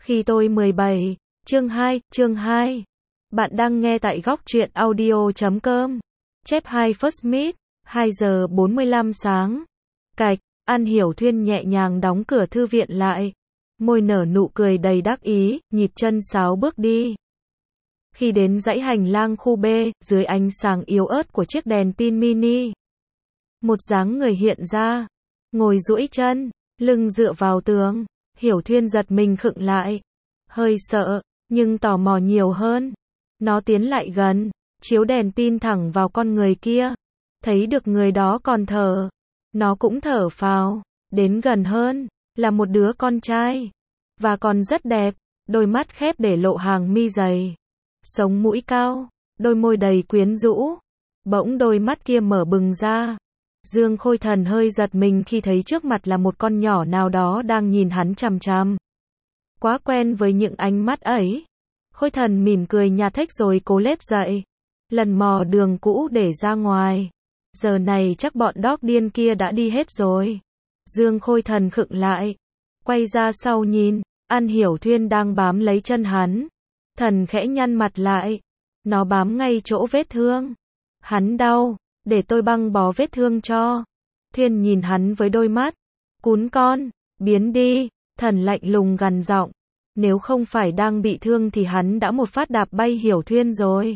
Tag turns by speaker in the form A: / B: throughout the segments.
A: Khi tôi 17, chương 2. Bạn đang nghe tại góc truyện audio.com. Chép 2 First Meet, 2 giờ 45 sáng. Cạch, An Hiểu Thuyên nhẹ nhàng đóng cửa thư viện lại. Môi nở nụ cười đầy đắc ý, nhịp chân sáo bước đi. Khi đến dãy hành lang khu B, dưới ánh sáng yếu ớt của chiếc đèn pin mini, một dáng người hiện ra, ngồi duỗi chân, lưng dựa vào tường. Hiểu Thuyên giật mình khựng lại, hơi sợ, nhưng tò mò nhiều hơn. Nó tiến lại gần, chiếu đèn pin thẳng vào con người kia. Thấy được người đó còn thở, nó cũng thở phào. Đến gần hơn, là một đứa con trai, và còn rất đẹp, đôi mắt khép để lộ hàng mi dày, sống mũi cao, đôi môi đầy quyến rũ. Bỗng đôi mắt kia mở bừng ra. Dương Khôi Thần hơi giật mình khi thấy trước mặt là một con nhỏ nào đó đang nhìn hắn chằm chằm. Quá quen với những ánh mắt ấy. Khôi Thần mỉm cười nhạt thách rồi cố lết dậy, lần mò đường cũ để ra ngoài. Giờ này chắc bọn đóc điên kia đã đi hết rồi. Dương Khôi Thần khựng lại, quay ra sau nhìn, An Hiểu Thuyên đang bám lấy chân hắn. Thần khẽ nhăn mặt lại, nó bám ngay chỗ vết thương. Hắn đau, để tôi băng bó vết thương cho. Thuyên nhìn hắn với đôi mắt cún con, biến đi. Thần lạnh lùng gằn giọng. Nếu không phải đang bị thương thì hắn đã một phát đạp bay Hiểu Thuyên rồi.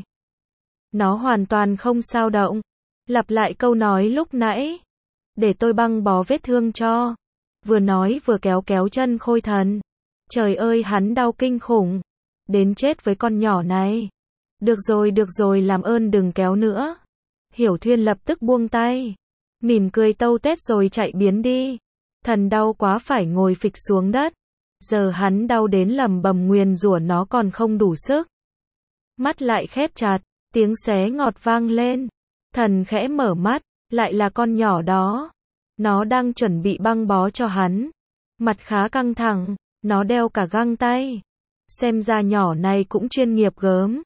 A: Nó hoàn toàn không sao động, lặp lại câu nói lúc nãy. Để tôi băng bó vết thương cho. Vừa nói vừa kéo kéo chân Khôi Thần. Trời ơi, hắn đau kinh khủng. Đến chết với con nhỏ này. Được rồi, làm ơn đừng kéo nữa. Hiểu Thuyên lập tức buông tay, mỉm cười tâu tết rồi chạy biến đi. Thần đau quá phải ngồi phịch xuống đất. Giờ hắn đau đến lẩm bẩm nguyền rủa nó còn không đủ sức. Mắt lại khép chặt, tiếng xé ngọt vang lên. Thần khẽ mở mắt, lại là con nhỏ đó. Nó đang chuẩn bị băng bó cho hắn. Mặt khá căng thẳng, nó đeo cả găng tay. Xem ra nhỏ này cũng chuyên nghiệp gớm.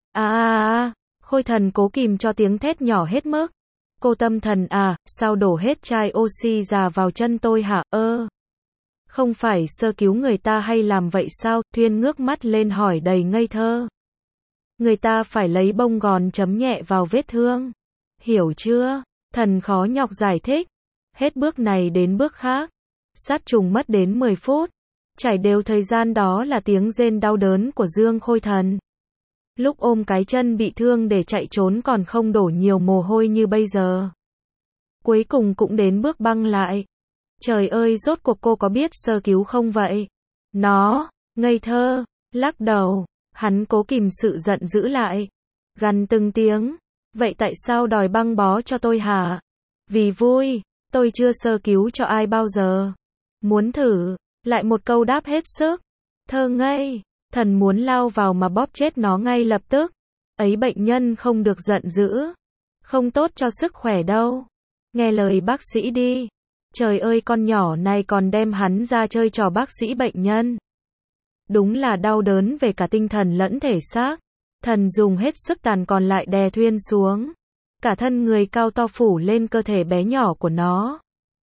A: Khôi Thần cố kìm cho tiếng thét nhỏ hết mức. Cô Tâm Thần à, sao đổ hết chai oxy già vào chân tôi hả? Không phải sơ cứu người ta hay làm vậy sao? Thuyên ngước mắt lên hỏi đầy ngây thơ. Người ta phải lấy bông gòn chấm nhẹ vào vết thương. Hiểu chưa? Thần khó nhọc giải thích. Hết bước này đến bước khác. Sát trùng mất đến 10 phút. Trải đều thời gian đó là tiếng rên đau đớn của Dương Khôi Thần. Lúc ôm cái chân bị thương để chạy trốn còn không đổ nhiều mồ hôi như bây giờ. Cuối cùng cũng đến bước băng lại. Trời ơi, rốt cuộc cô có biết sơ cứu không vậy? Nó, ngây thơ, lắc đầu. Hắn cố kìm sự giận dữ lại, gằn từng tiếng. Vậy tại sao đòi băng bó cho tôi hả? Vì vui, tôi chưa sơ cứu cho ai bao giờ. Muốn thử, lại một câu đáp hết sức. Thơ ngây. Thần muốn lao vào mà bóp chết nó ngay lập tức. Ấy, bệnh nhân không được giận dữ. Không tốt cho sức khỏe đâu. Nghe lời bác sĩ đi. Trời ơi, con nhỏ này còn đem hắn ra chơi trò bác sĩ bệnh nhân. Đúng là đau đớn về cả tinh thần lẫn thể xác. Thần dùng hết sức tàn còn lại đè Thuyên xuống. Cả thân người cao to phủ lên cơ thể bé nhỏ của nó.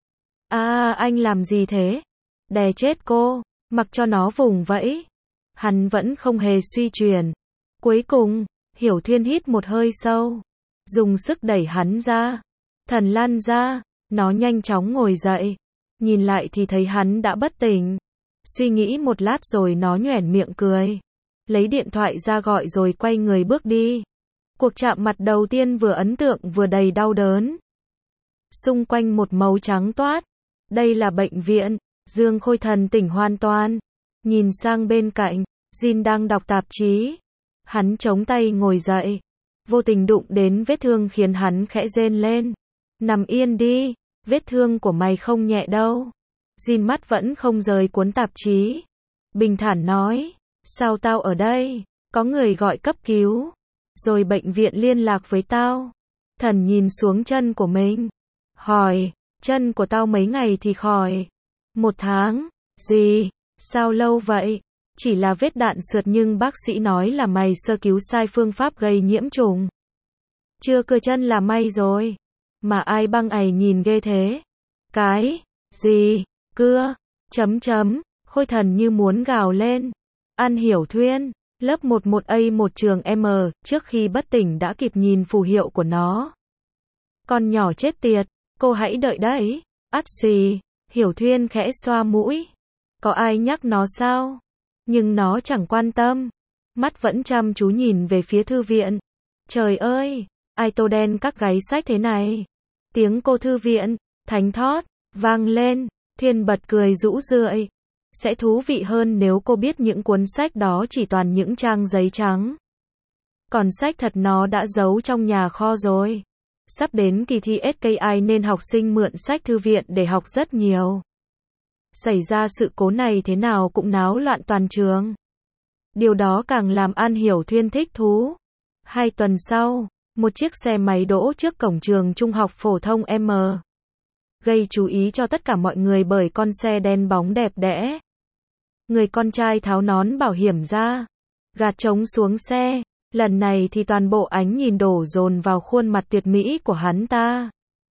A: Anh làm gì thế? Đè chết cô, mặc cho nó vùng vẫy. Hắn vẫn không hề suy chuyển. Cuối cùng, Hiểu Thuyên hít một hơi sâu, dùng sức đẩy hắn ra. Thần lăn ra, nó nhanh chóng ngồi dậy. Nhìn lại thì thấy hắn đã bất tỉnh. Suy nghĩ một lát rồi nó nhoẻn miệng cười. Lấy điện thoại ra gọi rồi quay người bước đi. Cuộc chạm mặt đầu tiên vừa ấn tượng vừa đầy đau đớn. Xung quanh một màu trắng toát. Đây là bệnh viện. Dương Khôi Thần tỉnh hoàn toàn. Nhìn sang bên cạnh, Jin đang đọc tạp chí. Hắn chống tay ngồi dậy, vô tình đụng đến vết thương khiến hắn khẽ rên lên. Nằm yên đi, vết thương của mày không nhẹ đâu. Jin mắt vẫn không rời cuốn tạp chí. Bình thản nói, sao tao ở đây? Có người gọi cấp cứu, rồi bệnh viện liên lạc với tao. Thần nhìn xuống chân của mình, hỏi, chân của tao mấy ngày thì khỏi? 1 tháng, gì? Sao lâu vậy? Chỉ là vết đạn sượt nhưng bác sĩ nói là mày sơ cứu sai phương pháp gây nhiễm trùng. Chưa cưa chân là may rồi. Mà ai băng ày nhìn ghê thế? Cái gì? Cưa? Khôi Thần như muốn gào lên. An Hiểu Thuyên, lớp 11A1 trường M, trước khi bất tỉnh đã kịp nhìn phù hiệu của nó. Con nhỏ chết tiệt, cô hãy đợi đấy. Ắt xì, Hiểu Thuyên khẽ xoa mũi. Có ai nhắc nó sao? Nhưng nó chẳng quan tâm. Mắt vẫn chăm chú nhìn về phía thư viện. Trời ơi, ai tô đen các gáy sách thế này? Tiếng cô thư viện, thánh thót, vang lên. Thuyên bật cười rũ rượi. Sẽ thú vị hơn nếu cô biết những cuốn sách đó chỉ toàn những trang giấy trắng. Còn sách thật nó đã giấu trong nhà kho rồi. Sắp đến kỳ thi SKI nên học sinh mượn sách thư viện để học rất nhiều. Xảy ra sự cố này thế nào cũng náo loạn toàn trường. Điều đó càng làm An Hiểu Thuyên thích thú. 2 tuần sau, một chiếc xe máy đỗ trước cổng trường trung học phổ thông M. Gây chú ý cho tất cả mọi người bởi con xe đen bóng đẹp đẽ. Người con trai tháo nón bảo hiểm ra, gạt trống xuống xe. Lần này thì toàn bộ ánh nhìn đổ dồn vào khuôn mặt tuyệt mỹ của hắn ta.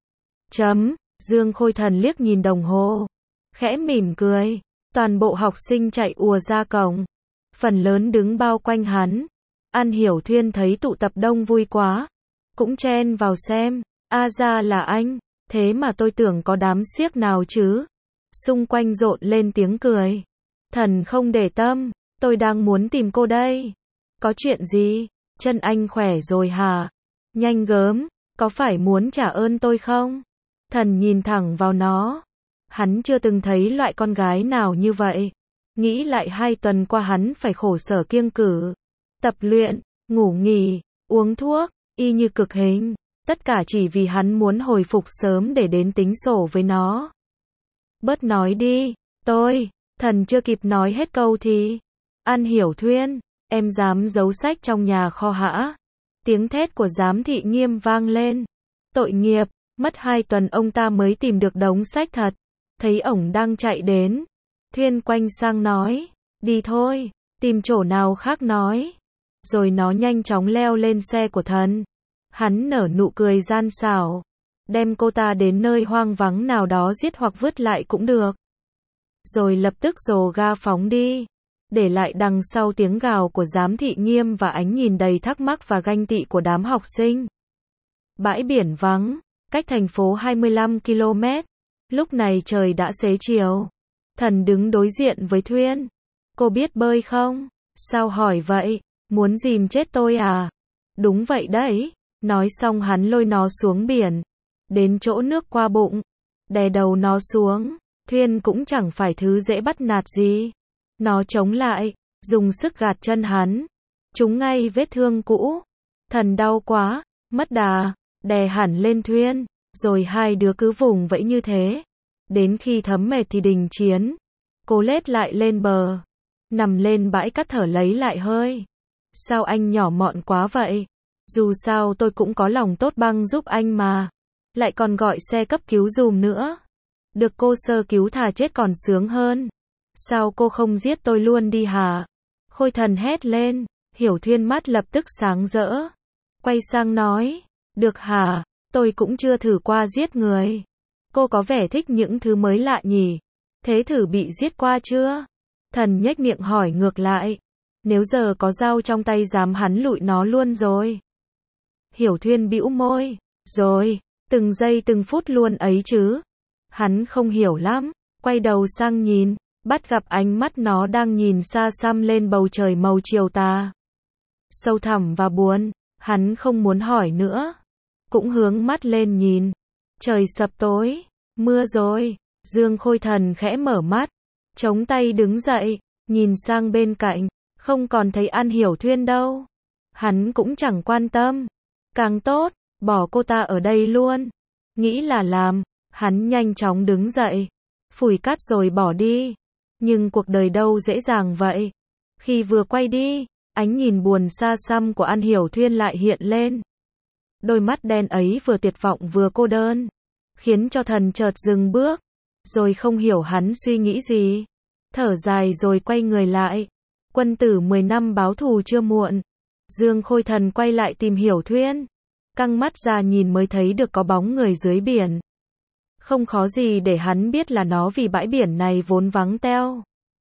A: Dương Khôi Thần liếc nhìn đồng hồ, khẽ mỉm cười. Toàn bộ học sinh chạy ùa ra cổng, phần lớn đứng bao quanh hắn. An Hiểu Thuyên thấy tụ tập đông vui quá, cũng chen vào xem. Ra là anh, thế mà tôi tưởng có đám xiếc nào chứ. Xung quanh rộn lên tiếng cười. Thần không để tâm, tôi đang muốn tìm cô đây. Có chuyện gì? Chân anh khỏe rồi hả? Nhanh gớm, có phải muốn trả ơn tôi không? Thần nhìn thẳng vào nó. Hắn chưa từng thấy loại con gái nào như vậy. Nghĩ lại 2 tuần qua hắn phải khổ sở kiêng cữ, tập luyện, ngủ nghỉ, uống thuốc, y như cực hình. Tất cả chỉ vì hắn muốn hồi phục sớm để đến tính sổ với nó. Bớt nói đi, Thần chưa kịp nói hết câu thì An Hiểu Thuyên, em dám giấu sách trong nhà kho hả? Tiếng thét của giám thị Nghiêm vang lên. Tội nghiệp, mất 2 tuần ông ta mới tìm được đống sách thật. Thấy ổng đang chạy đến, Thuyên quanh sang nói, đi thôi, tìm chỗ nào khác nói. Rồi nó nhanh chóng leo lên xe của Thần. Hắn nở nụ cười gian xảo, đem cô ta đến nơi hoang vắng nào đó giết hoặc vứt lại cũng được. Rồi lập tức rồ ga phóng đi, để lại đằng sau tiếng gào của giám thị Nghiêm và ánh nhìn đầy thắc mắc và ganh tị của đám học sinh. Bãi biển vắng, cách thành phố 25 km. Lúc này trời đã xế chiều. Thần đứng đối diện với Thuyên. Cô biết bơi không? Sao hỏi vậy? Muốn dìm chết tôi à? Đúng vậy đấy. Nói xong hắn lôi nó xuống biển. Đến chỗ nước qua bụng. Đè đầu nó xuống. Thuyên cũng chẳng phải thứ dễ bắt nạt gì. Nó chống lại, dùng sức gạt chân hắn. Trúng ngay vết thương cũ. Thần đau quá, mất đà, đè hẳn lên Thuyên. Rồi hai đứa cứ vùng vẫy như thế. Đến khi thấm mệt thì đình chiến. Cô lết lại lên bờ. Nằm lên bãi cát thở lấy lại hơi. Sao anh nhỏ mọn quá vậy? Dù sao tôi cũng có lòng tốt băng giúp anh mà. Lại còn gọi xe cấp cứu giùm nữa. Được cô sơ cứu thà chết còn sướng hơn. Sao cô không giết tôi luôn đi hả? Khôi Thần hét lên. Hiểu Thuyên mắt lập tức sáng rỡ. Quay sang nói. Được hả? Tôi cũng chưa thử qua giết người. Cô có vẻ thích những thứ mới lạ nhỉ? Thế thử bị giết qua chưa? Thần nhếch miệng hỏi ngược lại. Nếu giờ có dao trong tay dám hắn lụi nó luôn rồi. Hiểu Thuyên bĩu môi. Rồi, từng giây từng phút luôn ấy chứ. Hắn không hiểu lắm. Quay đầu sang nhìn. Bắt gặp ánh mắt nó đang nhìn xa xăm lên bầu trời màu chiều tà. Sâu thẳm và buồn. Hắn không muốn hỏi nữa. Cũng hướng mắt lên nhìn. Trời sập tối. Mưa rồi. Dương Khôi Thần khẽ mở mắt. Chống tay đứng dậy. Nhìn sang bên cạnh. Không còn thấy An Hiểu Thuyên đâu. Hắn cũng chẳng quan tâm. Càng tốt. Bỏ cô ta ở đây luôn. Nghĩ là làm. Hắn nhanh chóng đứng dậy. Phủi cát rồi bỏ đi. Nhưng cuộc đời đâu dễ dàng vậy. Khi vừa quay đi, ánh nhìn buồn xa xăm của An Hiểu Thuyên lại hiện lên. Đôi mắt đen ấy vừa tuyệt vọng vừa cô đơn. Khiến cho Thần chợt dừng bước. Rồi không hiểu hắn suy nghĩ gì. Thở dài rồi quay người lại. Quân tử 10 năm báo thù chưa muộn. Dương Khôi Thần quay lại tìm Hiểu Thuyên. Căng mắt ra nhìn mới thấy được có bóng người dưới biển. Không khó gì để hắn biết là nó vì bãi biển này vốn vắng teo.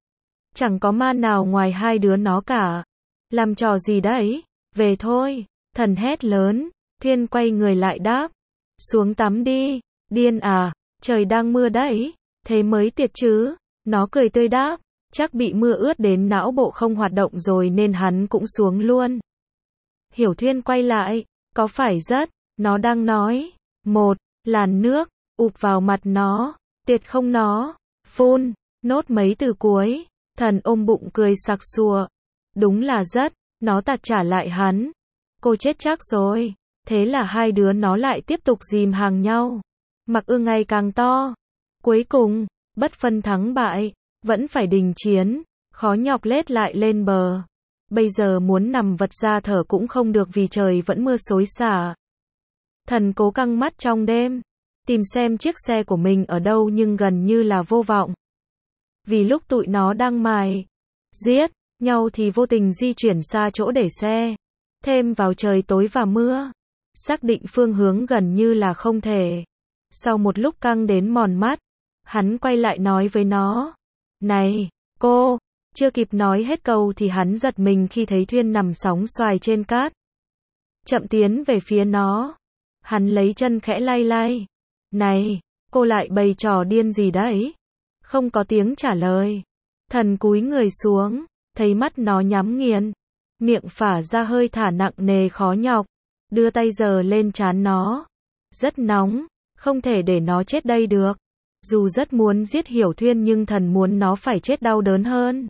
A: Chẳng có ma nào ngoài hai đứa nó cả. Làm trò gì đấy? Về thôi. Thần hét lớn. Thuyên quay người lại đáp. Xuống tắm đi. Điên à? Trời đang mưa đấy. Thế mới tiệt chứ. Nó cười tươi đáp. Chắc bị mưa ướt đến não bộ không hoạt động rồi nên hắn cũng xuống luôn. Hiểu Thuyên quay lại. Có phải rất? Nó đang nói. Một làn nước ụp vào mặt nó. Tiệt không nó. Phun. Nốt mấy từ cuối. Thần ôm bụng cười sặc sụa. Đúng là rất. Nó tạt trả lại hắn. Cô chết chắc rồi. Thế là hai đứa nó lại tiếp tục dìm hàng nhau. Mặc ương ngày càng to. Cuối cùng, bất phân thắng bại, vẫn phải đình chiến, khó nhọc lết lại lên bờ. Bây giờ muốn nằm vật ra thở cũng không được vì trời vẫn mưa xối xả. Thần cố căng mắt trong đêm, tìm xem chiếc xe của mình ở đâu nhưng gần như là vô vọng. Vì lúc tụi nó đang mài giết nhau thì vô tình di chuyển xa chỗ để xe. Thêm vào trời tối và mưa, xác định phương hướng gần như là không thể. Sau một lúc căng đến mòn mắt, hắn quay lại nói với nó. Này, cô! Chưa kịp nói hết câu thì hắn giật mình khi thấy Thuyên nằm sóng xoài trên cát. Chậm tiến về phía nó. Hắn lấy chân khẽ lay lay. Này, cô lại bày trò điên gì đấy? Không có tiếng trả lời. Thần cúi người xuống, thấy mắt nó nhắm nghiền. Miệng phả ra hơi thở nặng nề khó nhọc. Đưa tay giơ lên trán nó. Rất nóng, không thể để nó chết đây được. Dù rất muốn giết Hiểu Thuyên nhưng thần muốn nó phải chết đau đớn hơn.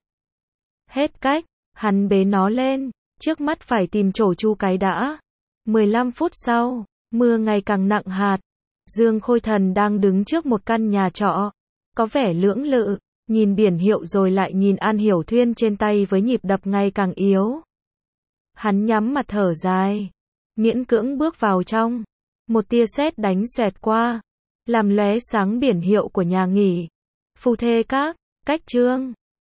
A: Hết cách, hắn bế nó lên, trước mắt phải tìm chỗ chu cái đã. 15 phút sau, mưa ngày càng nặng hạt. Dương Khôi Thần đang đứng trước một căn nhà trọ. Có vẻ lưỡng lự, nhìn biển hiệu rồi lại nhìn An Hiểu Thuyên trên tay với nhịp đập ngày càng yếu. Hắn nhắm mặt thở dài, miễn cưỡng bước vào trong. Một tia sét đánh xoẹt qua, làm lóe sáng biển hiệu của nhà nghỉ. Phù Thê Các, cách Trương.